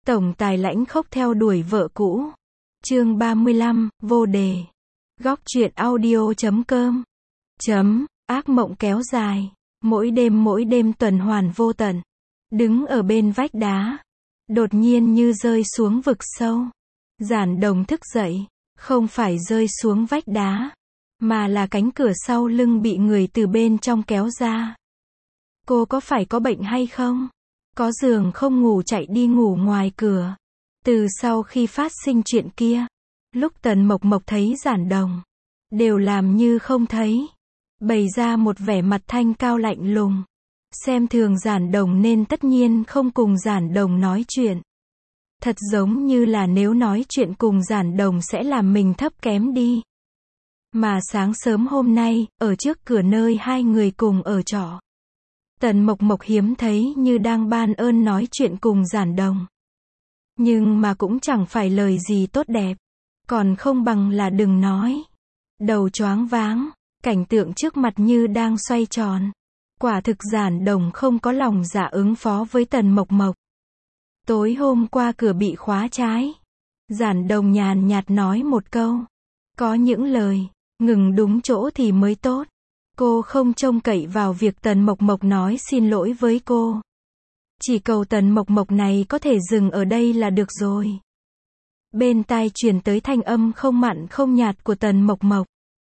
Tổng tài lãnh khốc theo đuổi vợ cũ. Chương 35, vô đề. Góc truyện audio.com. Ác mộng kéo dài. Mỗi đêm tuần hoàn vô tận. Đứng ở bên vách đá. Đột nhiên như rơi xuống vực sâu. Giản Đồng thức dậy. Không phải rơi xuống vách đá. Mà là cánh cửa sau lưng bị người từ bên trong kéo ra. Cô có phải có bệnh hay không? Có giường không ngủ chạy đi ngủ ngoài cửa. Từ sau khi phát sinh chuyện kia, lúc Tần Mộc Mộc thấy Giản Đồng, đều làm như không thấy. Bày ra một vẻ mặt thanh cao lạnh lùng. Xem thường Giản Đồng nên tất nhiên không cùng Giản Đồng nói chuyện. Thật giống như là nếu nói chuyện cùng Giản Đồng sẽ làm mình thấp kém đi. Mà sáng sớm hôm nay, ở trước cửa nơi hai người cùng ở trọ, Tần Mộc Mộc hiếm thấy như đang ban ơn nói chuyện cùng Giản Đồng. Nhưng mà cũng chẳng phải lời gì tốt đẹp. Còn không bằng là đừng nói. Đầu choáng váng, cảnh tượng trước mặt như đang xoay tròn. Quả thực Giản Đồng không có lòng dạ ứng phó với Tần Mộc Mộc. Tối hôm qua cửa bị khóa trái. Giản Đồng nhàn nhạt nói một câu. Có những lời, ngừng đúng chỗ thì mới tốt. Cô không trông cậy vào việc Tần Mộc Mộc nói xin lỗi với cô. Chỉ cầu Tần Mộc Mộc này có thể dừng ở đây là được rồi. Bên tai truyền tới thanh âm không mặn không nhạt của Tần Mộc Mộc.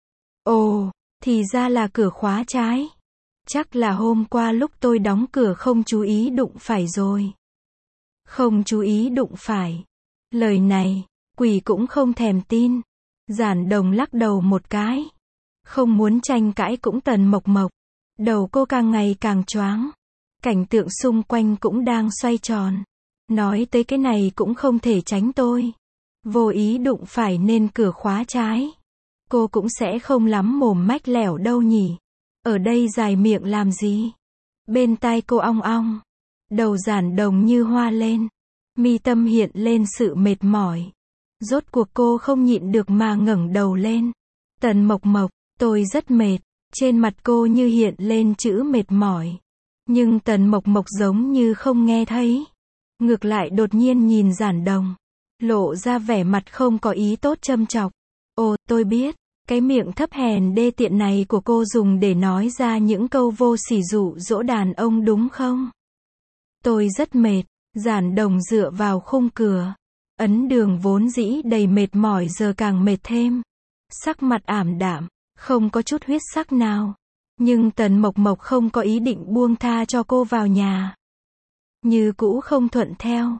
Ồ, thì ra là cửa khóa trái. Chắc là hôm qua lúc tôi đóng cửa không chú ý đụng phải rồi. Không chú ý đụng phải. Lời này, quỷ cũng không thèm tin. Giản Đồng lắc đầu một cái. Không muốn tranh cãi cũng Tần Mộc Mộc. Đầu cô càng ngày càng choáng. Cảnh tượng xung quanh cũng đang xoay tròn. Nói tới cái này cũng không thể tránh tôi. Vô ý đụng phải nên cửa khóa trái. Cô cũng sẽ không lắm mồm mách lẻo đâu nhỉ. Ở đây dài miệng làm gì? Bên tai cô ong ong. Đầu Giản Đồng như hoa lên. Mi tâm hiện lên sự mệt mỏi. Rốt cuộc cô không nhịn được mà ngẩng đầu lên. Tần Mộc Mộc, tôi rất mệt. Trên mặt cô như hiện lên chữ mệt mỏi. Nhưng Tần Mộc Mộc giống như không nghe thấy. Ngược lại đột nhiên nhìn Giản Đồng. Lộ ra vẻ mặt không có ý tốt châm chọc. Ồ, tôi biết. Cái miệng thấp hèn đê tiện này của cô dùng để nói ra những câu vô sỉ dụ dỗ đàn ông đúng không? Tôi rất mệt. Giản Đồng dựa vào khung cửa. Ấn Đường vốn dĩ đầy mệt mỏi giờ càng mệt thêm. Sắc mặt ảm đạm, không có chút huyết sắc nào. Nhưng Tần Mộc Mộc không có ý định buông tha cho cô vào nhà. Như cũ không thuận theo.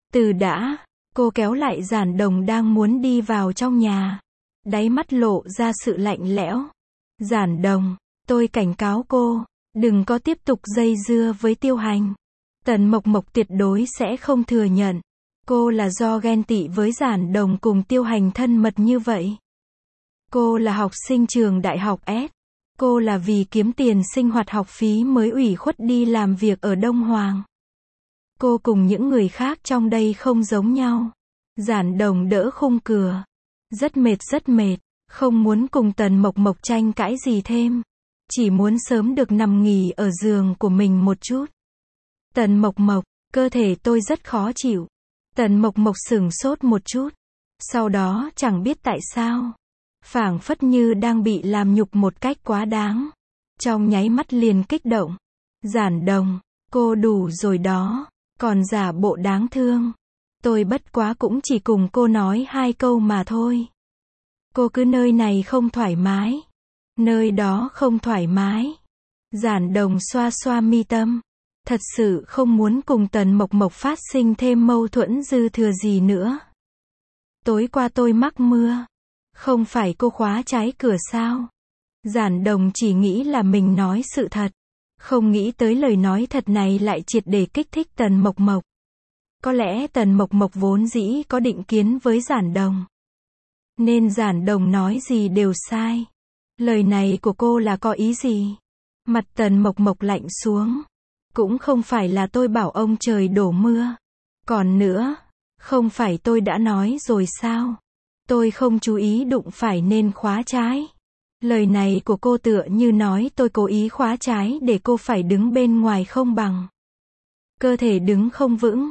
Cô kéo lại Giản Đồng đang muốn đi vào trong nhà. Đáy mắt lộ ra sự lạnh lẽo. Giản Đồng, tôi cảnh cáo cô, đừng có tiếp tục dây dưa với Tiêu Hành. Tần Mộc Mộc tuyệt đối sẽ không thừa nhận. Cô là do ghen tị với Giản Đồng cùng Tiêu Hành thân mật như vậy. Cô là học sinh trường đại học S. Cô là vì kiếm tiền sinh hoạt học phí mới ủy khuất đi làm việc ở Đông Hoàng. Cô cùng những người khác trong đây không giống nhau. Giản Đồng đỡ khung cửa. Rất mệt, không muốn cùng Tần Mộc Mộc tranh cãi gì thêm. Chỉ muốn sớm được nằm nghỉ ở giường của mình một chút. Tần Mộc Mộc, cơ thể tôi rất khó chịu. Tần Mộc Mộc sửng sốt một chút. Sau đó chẳng biết tại sao. Phảng phất như đang bị làm nhục một cách quá đáng. Trong nháy mắt liền kích động. Giản Đồng, cô đủ rồi đó. Còn giả bộ đáng thương. Tôi bất quá cũng chỉ cùng cô nói 2 câu mà thôi. Cô cứ nơi này không thoải mái. Nơi đó không thoải mái. Giản Đồng xoa xoa mi tâm. Thật sự không muốn cùng Tần Mộc Mộc phát sinh thêm mâu thuẫn dư thừa gì nữa. Tối qua tôi mắc mưa. Không phải cô khóa trái cửa sao? Giản Đồng chỉ nghĩ là mình nói sự thật. Không nghĩ tới lời nói thật này lại triệt để kích thích Tần Mộc Mộc. Có lẽ Tần Mộc Mộc vốn dĩ có định kiến với Giản Đồng. Nên Giản Đồng nói gì đều sai. Lời này của cô là có ý gì? Mặt Tần Mộc Mộc lạnh xuống. Cũng không phải là tôi bảo ông trời đổ mưa. Còn nữa, không phải tôi đã nói rồi sao? Tôi không chú ý đụng phải nên khóa trái. Lời này của cô tựa như nói tôi cố ý khóa trái để cô phải đứng bên ngoài không bằng. Cơ thể đứng không vững.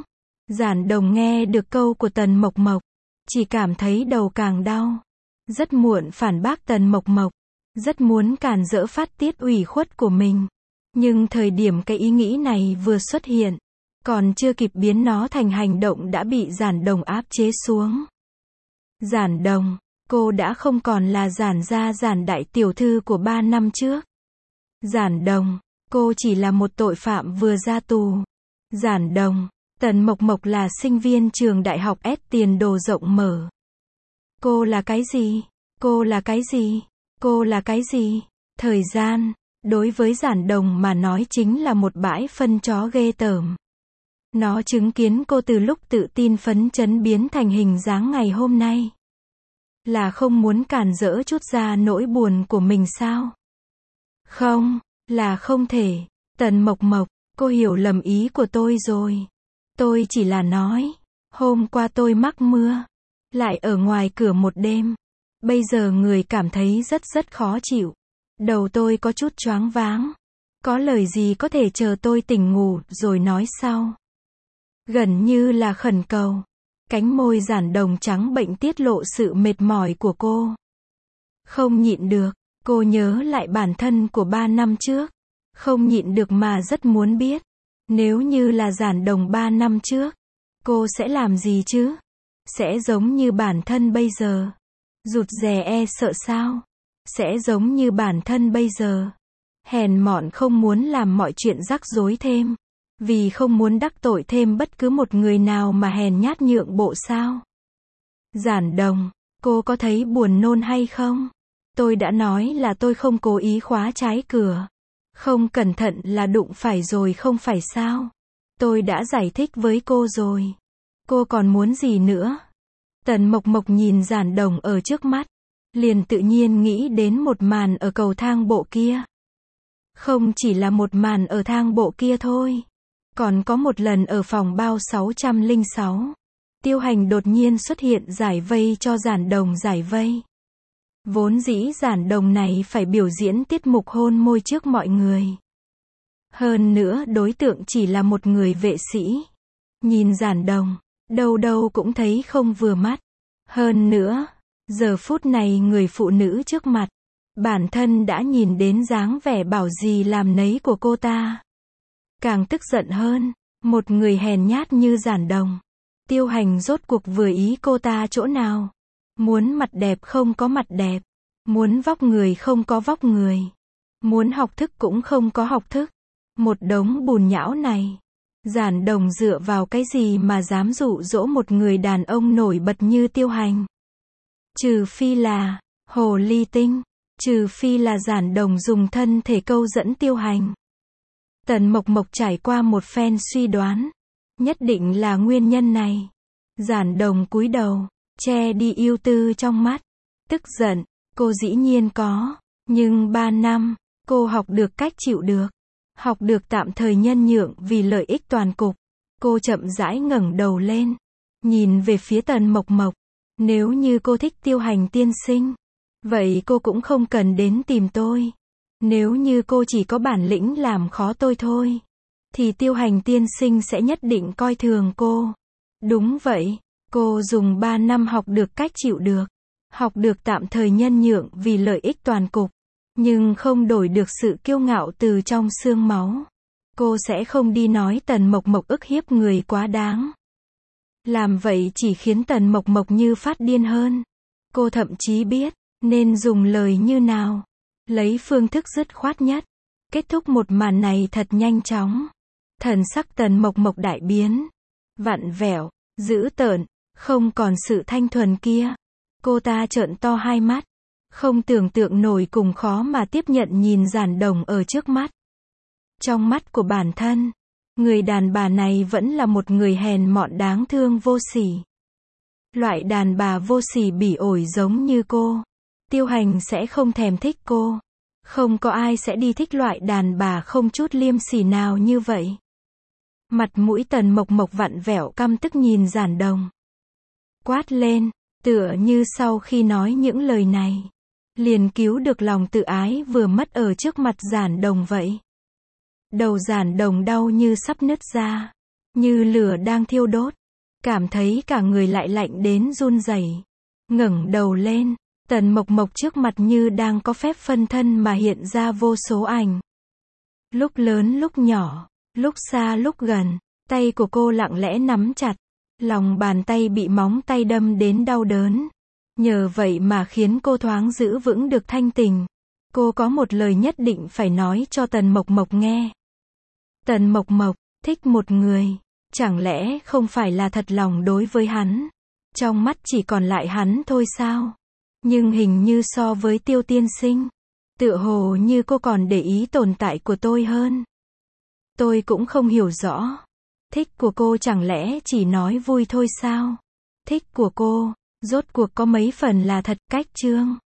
Giản Đồng nghe được câu của Tần Mộc Mộc, chỉ cảm thấy đầu càng đau. Rất muộn phản bác Tần Mộc Mộc, rất muốn cản rỡ phát tiết ủy khuất của mình. Nhưng thời điểm cái ý nghĩ này vừa xuất hiện, còn chưa kịp biến nó thành hành động đã bị Giản Đồng áp chế xuống. Giản Đồng, cô đã không còn là Giản gia Giản đại tiểu thư của 3 năm trước. Giản Đồng, cô chỉ là một tội phạm vừa ra tù. Giản Đồng, Tần Mộc Mộc là sinh viên trường đại học S tiền đồ rộng mở. Cô là cái gì? Cô là cái gì? Cô là cái gì? Thời gian, đối với Giản Đồng mà nói chính là một bãi phân chó ghê tởm. Nó chứng kiến cô từ lúc tự tin phấn chấn biến thành hình dáng ngày hôm nay. Là không muốn cản rỡ chút ra nỗi buồn của mình sao? Không, là không thể. Tần Mộc Mộc, cô hiểu lầm ý của tôi rồi. Tôi chỉ là nói, hôm qua tôi mắc mưa, lại ở ngoài cửa một đêm. Bây giờ người cảm thấy rất khó chịu. Đầu tôi có chút choáng váng. Có lời gì có thể chờ tôi tỉnh ngủ rồi nói sau. Gần như là khẩn cầu. Cánh môi Giản Đồng trắng bệnh tiết lộ sự mệt mỏi của cô. Không nhịn được, cô nhớ lại bản thân của 3 năm trước. Không nhịn được mà rất muốn biết. Nếu như là Giản Đồng 3 năm trước, cô sẽ làm gì chứ? Sẽ giống như bản thân bây giờ. Rụt rè sợ sao? Sẽ giống như bản thân bây giờ. Hèn mọn không muốn làm mọi chuyện rắc rối thêm. Vì không muốn đắc tội thêm bất cứ một người nào mà hèn nhát nhượng bộ sao? Giản Đồng, cô có thấy buồn nôn hay không? Tôi đã nói là tôi không cố ý khóa trái cửa. Không cẩn thận là đụng phải rồi không phải sao? Tôi đã giải thích với cô rồi. Cô còn muốn gì nữa? Tần Mộc Mộc nhìn Giản Đồng ở trước mắt, liền tự nhiên nghĩ đến một màn ở cầu thang bộ kia. Không chỉ là một màn ở thang bộ kia thôi. Còn có một lần ở phòng bao 606. Tiêu Hành đột nhiên xuất hiện giải vây cho Giản Đồng giải vây. Vốn dĩ Giản Đồng này phải biểu diễn tiết mục hôn môi trước mọi người. Hơn nữa đối tượng chỉ là một người vệ sĩ. Nhìn Giản Đồng, đâu đâu cũng thấy không vừa mắt. Hơn nữa, giờ phút này người phụ nữ trước mặt, bản thân đã nhìn đến dáng vẻ bảo gì làm nấy của cô ta. Càng tức giận hơn, một người hèn nhát như Giản Đồng. Tiêu Hành rốt cuộc vừa ý cô ta chỗ nào? Muốn mặt đẹp không có mặt đẹp. Muốn vóc người không có vóc người. Muốn học thức cũng không có học thức. Một đống bùn nhão này. Giản Đồng dựa vào cái gì mà dám dụ dỗ một người đàn ông nổi bật như Tiêu Hành? Trừ phi là hồ ly tinh. Trừ phi là Giản Đồng dùng thân thể câu dẫn Tiêu Hành. Tần Mộc Mộc trải qua một phen suy đoán. Nhất định là nguyên nhân này. Giản Đồng cúi đầu, che đi ưu tư trong mắt. Tức giận, cô dĩ nhiên có. Nhưng 3 năm, cô học được cách chịu được. Học được tạm thời nhân nhượng vì lợi ích toàn cục. Cô chậm rãi ngẩng đầu lên. Nhìn về phía Tần Mộc Mộc. Nếu như cô thích Tiêu Hành tiên sinh, vậy cô cũng không cần đến tìm tôi. Nếu như cô chỉ có bản lĩnh làm khó tôi thôi, thì Tiêu Hành tiên sinh sẽ nhất định coi thường cô. Đúng vậy, cô dùng 3 năm học được cách chịu được. Học được tạm thời nhân nhượng vì lợi ích toàn cục. Nhưng không đổi được sự kiêu ngạo từ trong xương máu. Cô sẽ không đi nói Tần Mộc Mộc ức hiếp người quá đáng. Làm vậy chỉ khiến Tần Mộc Mộc như phát điên hơn. Cô thậm chí biết nên dùng lời như nào. Lấy phương thức dứt khoát nhất. Kết thúc một màn này thật nhanh chóng. Thần sắc Tần Mộc Mộc đại biến. Vặn vẹo, dữ tợn, không còn sự thanh thuần kia. Cô ta trợn to hai mắt. Không tưởng tượng nổi cùng khó mà tiếp nhận nhìn Giản Đồng ở trước mắt. Trong mắt của bản thân, người đàn bà này vẫn là một người hèn mọn đáng thương vô sỉ. Loại đàn bà vô sỉ bỉ ổi giống như cô. Tiêu Hành sẽ không thèm thích cô. Không có ai sẽ đi thích loại đàn bà không chút liêm sỉ nào như vậy. Mặt mũi Tần Mộc Mộc vặn vẹo căm tức nhìn Giản Đồng. Quát lên, tựa như sau khi nói những lời này, liền cứu được lòng tự ái vừa mất ở trước mặt Giản Đồng vậy. Đầu Giản Đồng đau như sắp nứt ra. như lửa đang thiêu đốt. Cảm thấy cả người lại lạnh đến run rẩy. Ngẩng đầu lên, Tần Mộc Mộc trước mặt như đang có phép phân thân mà hiện ra vô số ảnh. Lúc lớn lúc nhỏ, lúc xa lúc gần, tay của cô lặng lẽ nắm chặt, lòng bàn tay bị móng tay đâm đến đau đớn. Nhờ vậy mà khiến cô thoáng giữ vững được thanh tình. Cô có một lời nhất định phải nói cho Tần Mộc Mộc nghe. Tần Mộc Mộc, thích một người, chẳng lẽ không phải là thật lòng đối với hắn? Trong mắt chỉ còn lại hắn thôi sao? Nhưng hình như so với Tiêu tiên sinh, tựa hồ như cô còn để ý tồn tại của tôi hơn. Tôi cũng không hiểu rõ. Thích của cô chẳng lẽ chỉ nói vui thôi sao? Thích của cô, rốt cuộc có mấy phần là thật, cách chương.